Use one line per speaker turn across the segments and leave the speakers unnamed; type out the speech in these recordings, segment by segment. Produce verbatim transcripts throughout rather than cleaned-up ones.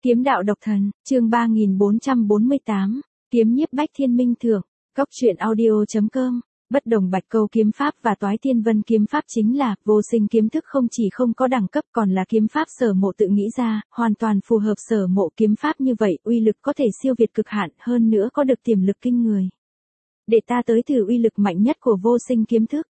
Kiếm đạo độc thần, chương ba nghìn bốn trăm bốn mươi tám, kiếm nhiếp bách thiên minh thượng, cốc truyện audio.com. Bất đồng bạch câu kiếm pháp và toái thiên vân kiếm pháp chính là vô sinh kiếm thức, không chỉ không có đẳng cấp còn là kiếm pháp Sở Mộ tự nghĩ ra, hoàn toàn phù hợp Sở Mộ kiếm pháp, như vậy uy lực có thể siêu việt cực hạn, hơn nữa có được tiềm lực kinh người. Để ta tới thử uy lực mạnh nhất của vô sinh kiếm thức.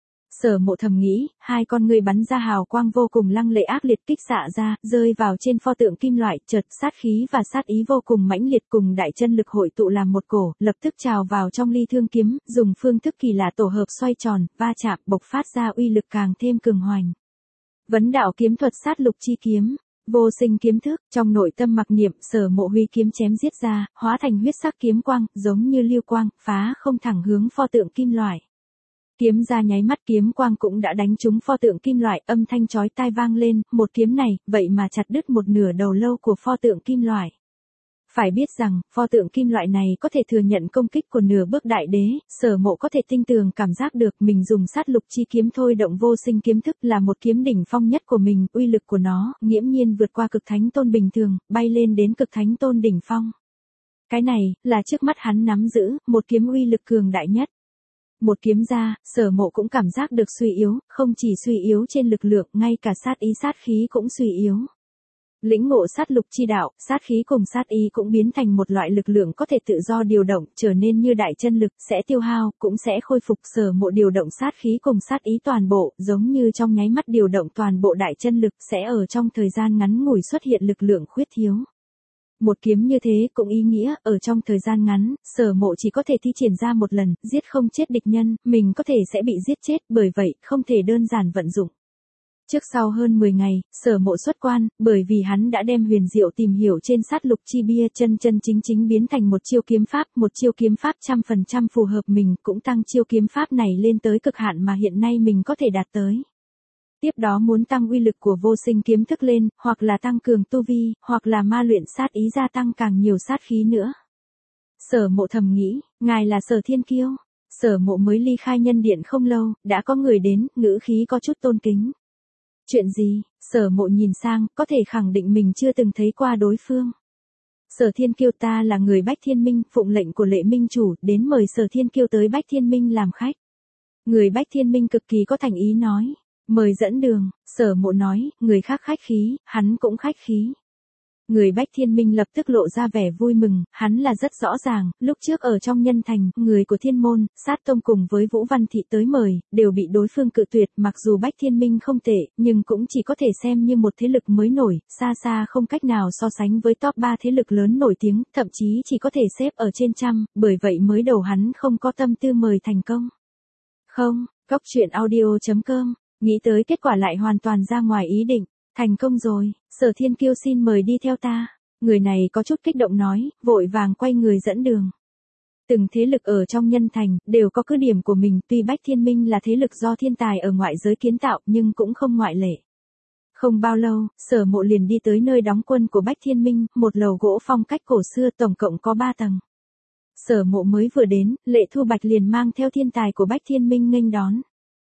Sở Mộ thầm nghĩ, hai con người bắn ra hào quang vô cùng lăng lệ ác liệt kích xạ ra, rơi vào trên pho tượng kim loại, chợt sát khí và sát ý vô cùng mãnh liệt cùng đại chân lực hội tụ làm một cổ, lập tức trào vào trong ly thương kiếm, dùng phương thức kỳ lạ tổ hợp xoay tròn, va chạm, bộc phát ra uy lực càng thêm cường hoành. Vấn đạo kiếm thuật sát lục chi kiếm, vô sinh kiếm thức, trong nội tâm mặc niệm, Sở Mộ huy kiếm chém giết ra, hóa thành huyết sắc kiếm quang, giống như lưu quang, phá không thẳng hướng pho tượng kim loại. Kiếm ra nháy mắt, kiếm quang cũng đã đánh trúng pho tượng kim loại, âm thanh chói tai vang lên, một kiếm này, vậy mà chặt đứt một nửa đầu lâu của pho tượng kim loại. Phải biết rằng, pho tượng kim loại này có thể thừa nhận công kích của nửa bước đại đế, Sở Mộ có thể tinh tường cảm giác được mình dùng sát lục chi kiếm thôi động vô sinh kiếm thức là một kiếm đỉnh phong nhất của mình, uy lực của nó, nghiễm nhiên vượt qua cực thánh tôn bình thường, bay lên đến cực thánh tôn đỉnh phong. Cái này, là trước mắt hắn nắm giữ, một kiếm uy lực cường đại nhất. Một kiếm ra, Sở Mộ cũng cảm giác được suy yếu, không chỉ suy yếu trên lực lượng, ngay cả sát ý sát khí cũng suy yếu. Lĩnh ngộ sát lục chi đạo, sát khí cùng sát ý cũng biến thành một loại lực lượng có thể tự do điều động, trở nên như đại chân lực, sẽ tiêu hao, cũng sẽ khôi phục. Sở Mộ điều động sát khí cùng sát ý toàn bộ, giống như trong nháy mắt điều động toàn bộ đại chân lực, sẽ ở trong thời gian ngắn ngủi xuất hiện lực lượng khuyết thiếu. Một kiếm như thế cũng ý nghĩa, ở trong thời gian ngắn, Sở Mộ chỉ có thể thi triển ra một lần, giết không chết địch nhân, mình có thể sẽ bị giết chết, bởi vậy, không thể đơn giản vận dụng. Trước sau hơn mười ngày, Sở Mộ xuất quan, bởi vì hắn đã đem huyền diệu tìm hiểu trên sát lục chi bia, chân chân chính chính biến thành một chiêu kiếm pháp, một chiêu kiếm pháp trăm phần trăm phù hợp mình, cũng tăng chiêu kiếm pháp này lên tới cực hạn mà hiện nay mình có thể đạt tới. Tiếp đó muốn tăng uy lực của vô sinh kiếm thức lên, hoặc là tăng cường tu vi, hoặc là ma luyện sát ý, gia tăng càng nhiều sát khí nữa. Sở Mộ thầm nghĩ, ngài là Sở Thiên Kiêu. Sở Mộ mới ly khai nhân điện không lâu, đã có người đến, ngữ khí có chút tôn kính. Chuyện gì? Sở Mộ nhìn sang, có thể khẳng định mình chưa từng thấy qua đối phương. Sở Thiên Kiêu, ta là người Bách Thiên Minh, phụng lệnh của Lệ Minh chủ, đến mời Sở Thiên Kiêu tới Bách Thiên Minh làm khách. Người Bách Thiên Minh cực kỳ có thành ý nói. Mời dẫn đường, Sở Mộ nói, người khác khách khí, hắn cũng khách khí. Người Bách Thiên Minh lập tức lộ ra vẻ vui mừng, hắn là rất rõ ràng, lúc trước ở trong nhân thành, người của Thiên Môn, Sát Tông cùng với Vũ Văn Thị tới mời, đều bị đối phương cự tuyệt, mặc dù Bách Thiên Minh không tệ, nhưng cũng chỉ có thể xem như một thế lực mới nổi, xa xa không cách nào so sánh với top ba thế lực lớn nổi tiếng, thậm chí chỉ có thể xếp ở trên trăm, bởi vậy mới đầu hắn không có tâm tư mời thành công. Không, cốc truyện audio.com. Nghĩ tới kết quả lại hoàn toàn ra ngoài ý định, thành công rồi, Sở Thiên Kiêu xin mời đi theo ta. Người này có chút kích động nói, vội vàng quay người dẫn đường. Từng thế lực ở trong nhân thành, đều có cứ điểm của mình, tuy Bách Thiên Minh là thế lực do thiên tài ở ngoại giới kiến tạo, nhưng cũng không ngoại lệ. Không bao lâu, Sở Mộ liền đi tới nơi đóng quân của Bách Thiên Minh, một lầu gỗ phong cách cổ xưa, tổng cộng có ba tầng. Sở Mộ mới vừa đến, Lệ Thu Bạch liền mang theo thiên tài của Bách Thiên Minh nghênh đón.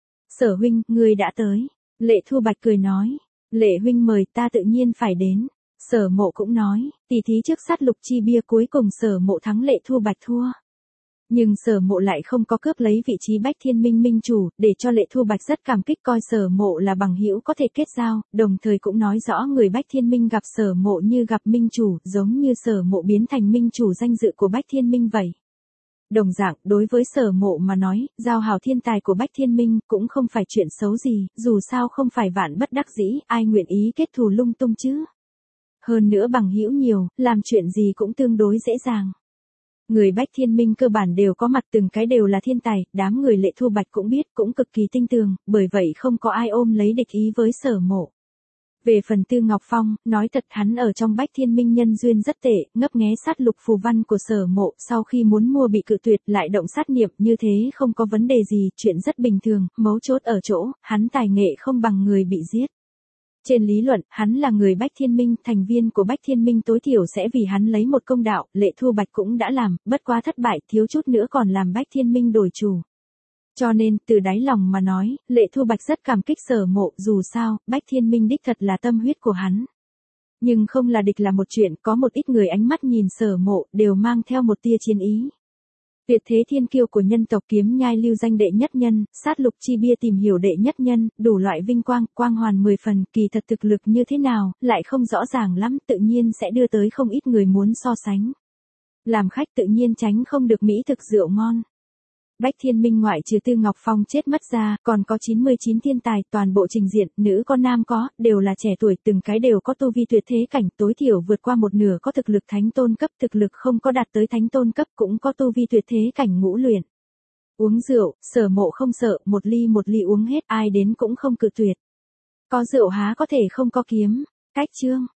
Sở huynh, ngươi đã tới. Lệ Thu Bạch cười nói. Lệ huynh mời, ta tự nhiên phải đến. Sở Mộ cũng nói, tỷ thí trước sát lục chi bia cuối cùng Sở Mộ thắng, Lệ Thu Bạch thua. Nhưng Sở Mộ lại không có cướp lấy vị trí Bách Thiên Minh minh chủ, để cho Lệ Thu Bạch rất cảm kích, coi Sở Mộ là bằng hữu có thể kết giao, đồng thời cũng nói rõ người Bách Thiên Minh gặp Sở Mộ như gặp minh chủ, giống như Sở Mộ biến thành minh chủ danh dự của Bách Thiên Minh vậy. Đồng dạng, đối với Sở Mộ mà nói, giao hảo thiên tài của Bách Thiên Minh cũng không phải chuyện xấu gì, dù sao không phải vạn bất đắc dĩ, ai nguyện ý kết thù lung tung chứ. Hơn nữa bằng hữu nhiều, làm chuyện gì cũng tương đối dễ dàng. Người Bách Thiên Minh cơ bản đều có mặt, từng cái đều là thiên tài, đám người Lệ Thu Bạch cũng biết, cũng cực kỳ tinh tường, bởi vậy không có ai ôm lấy địch ý với Sở Mộ. Về phần Tư Ngọc Phong, nói thật hắn ở trong Bách Thiên Minh nhân duyên rất tệ, ngấp nghé sát lục phù văn của Sở Mộ, sau khi muốn mua bị cự tuyệt lại động sát niệm, như thế không có vấn đề gì, chuyện rất bình thường, mấu chốt ở chỗ, hắn tài nghệ không bằng người bị giết. Trên lý luận, hắn là người Bách Thiên Minh, thành viên của Bách Thiên Minh tối thiểu sẽ vì hắn lấy một công đạo, Lệ Thu Bạch cũng đã làm, bất quá thất bại, thiếu chút nữa còn làm Bách Thiên Minh đổi chủ. Cho nên, từ đáy lòng mà nói, Lệ Thu Bạch rất cảm kích Sở Mộ, dù sao, Bách Thiên Minh đích thật là tâm huyết của hắn. Nhưng không là địch là một chuyện, có một ít người ánh mắt nhìn Sở Mộ đều mang theo một tia chiến ý. Tuyệt thế thiên kiêu của nhân tộc kiếm nhai lưu danh đệ nhất nhân, sát lục chi bia tìm hiểu đệ nhất nhân, đủ loại vinh quang, quang hoàn mười phần, kỳ thật thực lực như thế nào, lại không rõ ràng lắm, tự nhiên sẽ đưa tới không ít người muốn so sánh. Làm khách tự nhiên tránh không được mỹ thực rượu ngon. Bách Thiên Minh ngoại trừ Tư Ngọc Phong chết mất ra, còn có chín mươi chín thiên tài, toàn bộ trình diện, nữ có nam có, đều là trẻ tuổi, từng cái đều có tu vi tuyệt thế cảnh, tối thiểu vượt qua một nửa có thực lực thánh tôn cấp, thực lực không có đạt tới thánh tôn cấp cũng có tu vi tuyệt thế cảnh ngũ luyện. Uống rượu, Sở Mộ không sợ, một ly một ly uống hết, ai đến cũng không cự tuyệt. Có rượu há có thể không có kiếm. Cách chương